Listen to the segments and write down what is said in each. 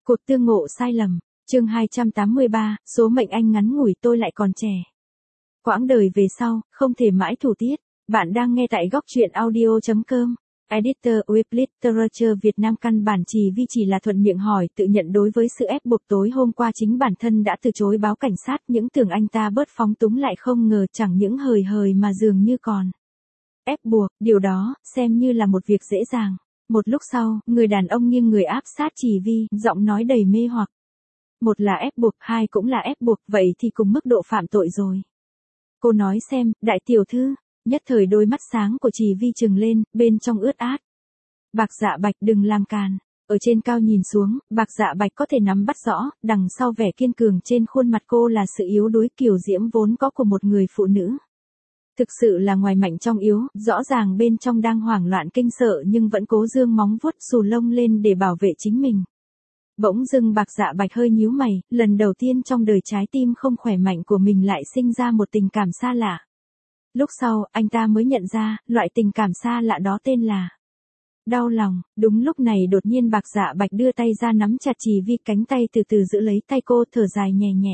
Cuộc tương ngộ sai lầm, chương 283, số mệnh anh ngắn ngủi tôi lại còn trẻ. Quãng đời về sau, không thể mãi thủ tiết. Bạn đang nghe tại góc truyện audio.com. Editor Web Literature Việt Nam. Căn bản Vi chỉ là thuận miệng hỏi tự nhận đối với sự ép buộc tối hôm qua chính bản thân đã từ chối báo cảnh sát. Những tưởng anh ta bớt phóng túng lại không ngờ chẳng những hời hợt mà dường như còn ép buộc, điều đó xem như là một việc dễ dàng. Một lúc sau, người đàn ông nghiêng người áp sát Vi, giọng nói đầy mê hoặc. Một là ép buộc, hai cũng là ép buộc, vậy thì cùng mức độ phạm tội rồi. Cô nói xem, đại tiểu thư. Nhất thời đôi mắt sáng của Vi trừng lên, bên trong ướt át. Bạc Dạ Bạch, đừng làm càn. Ở trên cao nhìn xuống, Bạc Dạ Bạch có thể nắm bắt rõ, đằng sau vẻ kiên cường trên khuôn mặt cô là sự yếu đuối kiều diễm vốn có của một người phụ nữ. Thực sự là ngoài mạnh trong yếu, rõ ràng bên trong đang hoảng loạn kinh sợ nhưng vẫn cố dương móng vuốt xù lông lên để bảo vệ chính mình. Bỗng dưng Bạc Dạ Bạch hơi nhíu mày, lần đầu tiên trong đời trái tim không khỏe mạnh của mình lại sinh ra một tình cảm xa lạ. Lúc sau, anh ta mới nhận ra, loại tình cảm xa lạ đó tên là đau lòng. Đúng lúc này đột nhiên Bạc Dạ Bạch đưa tay ra nắm chặt Vi, cánh tay từ từ giữ lấy tay cô, thở dài nhẹ nhẹ.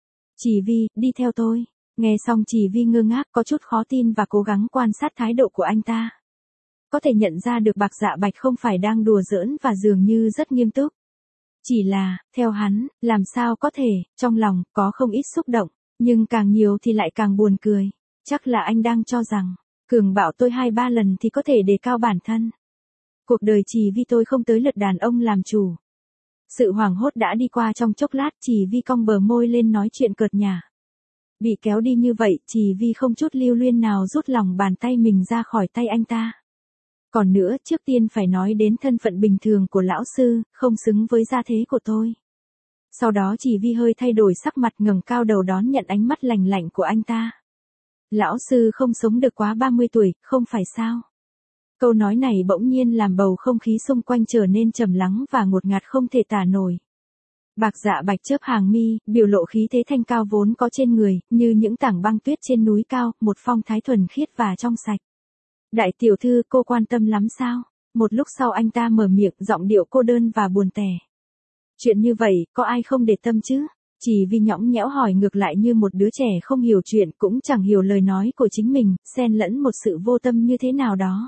Vi, đi theo tôi. Nghe xong Vi ngơ ngác, có chút khó tin và cố gắng quan sát thái độ của anh ta. Có thể nhận ra được Bạc Dạ Bạch không phải đang đùa giỡn và dường như rất nghiêm túc. Chỉ là, theo hắn, làm sao có thể, trong lòng, có không ít xúc động, nhưng càng nhiều thì lại càng buồn cười. Chắc là anh đang cho rằng, cường bạo tôi 2-3 lần thì có thể đề cao bản thân. Cuộc đời Vi tôi không tới lượt đàn ông làm chủ. Sự hoảng hốt đã đi qua trong chốc lát, Vi cong bờ môi lên nói chuyện cợt nhả. Bị kéo đi như vậy, Vi không chút lưu luyến nào rút lòng bàn tay mình ra khỏi tay anh ta. Còn nữa, trước tiên phải nói đến thân phận bình thường của lão sư, không xứng với gia thế của tôi. Sau đó Vi hơi thay đổi sắc mặt, ngẩng cao đầu đón nhận ánh mắt lạnh lạnh của anh ta. Lão sư không sống được quá 30 tuổi, không phải sao? Câu nói này bỗng nhiên làm bầu không khí xung quanh trở nên trầm lắng và ngột ngạt không thể tả nổi. Bạc Dạ Bạch chớp hàng mi, biểu lộ khí thế thanh cao vốn có trên người, như những tảng băng tuyết trên núi cao, một phong thái thuần khiết và trong sạch. Đại tiểu thư, cô quan tâm lắm sao? Một lúc sau anh ta mở miệng, giọng điệu cô đơn và buồn tẻ. Chuyện như vậy, có ai không để tâm chứ? Vi nhõng nhẽo hỏi ngược lại như một đứa trẻ không hiểu chuyện, cũng chẳng hiểu lời nói của chính mình, xen lẫn một sự vô tâm như thế nào đó.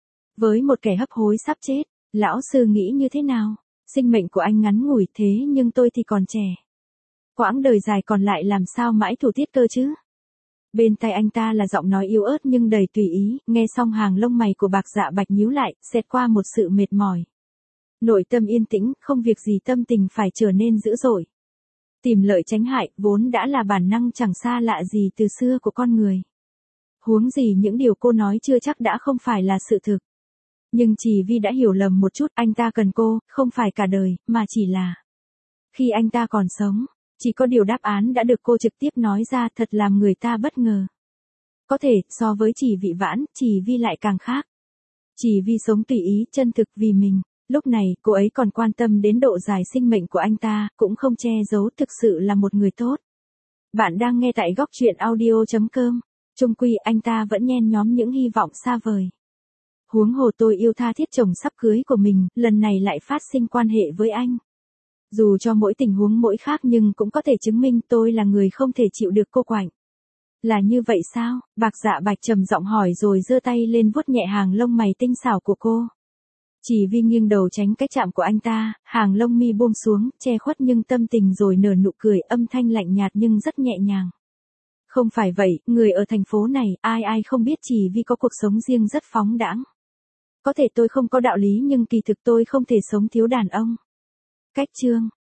Với một kẻ hấp hối sắp chết, lão sư nghĩ như thế nào? Sinh mệnh của anh ngắn ngủi thế nhưng tôi thì còn trẻ. Quãng đời dài còn lại làm sao mãi thủ tiết cơ chứ? Bên tai anh ta là giọng nói yếu ớt nhưng đầy tùy ý, nghe xong hàng lông mày của Bạc Dạ Bạch nhíu lại, xẹt qua một sự mệt mỏi. Nội tâm yên tĩnh, không việc gì tâm tình phải trở nên dữ dội. Tìm lợi tránh hại, vốn đã là bản năng chẳng xa lạ gì từ xưa của con người. Huống gì những điều cô nói chưa chắc đã không phải là sự thực. Nhưng Vi đã hiểu lầm một chút, anh ta cần cô, không phải cả đời, mà chỉ là khi anh ta còn sống. Chỉ có điều đáp án đã được cô trực tiếp nói ra, thật làm người ta bất ngờ. Có thể, so với Vị Vãn, Vi lại càng khác. Vi sống tùy ý, chân thực vì mình. Lúc này, cô ấy còn quan tâm đến độ dài sinh mệnh của anh ta, cũng không che giấu, thực sự là một người tốt. Bạn đang nghe tại góc truyện audio.com. Chung quy anh ta vẫn nhen nhóm những hy vọng xa vời. Huống hồ tôi yêu tha thiết chồng sắp cưới của mình, lần này lại phát sinh quan hệ với anh. Dù cho mỗi tình huống mỗi khác nhưng cũng có thể chứng minh tôi là người không thể chịu được cô quạnh. Là như vậy sao? Bạc Dạ Bạch trầm giọng hỏi rồi giơ tay lên vuốt nhẹ hàng lông mày tinh xảo của cô. Vi nghiêng đầu tránh cái chạm của anh ta, hàng lông mi buông xuống, che khuất nhưng tâm tình rồi nở nụ cười, âm thanh lạnh nhạt nhưng rất nhẹ nhàng. Không phải vậy, người ở thành phố này, ai không biết Vi có cuộc sống riêng rất phóng đãng. Có thể tôi không có đạo lý nhưng kỳ thực tôi không thể sống thiếu đàn ông. Cách chương.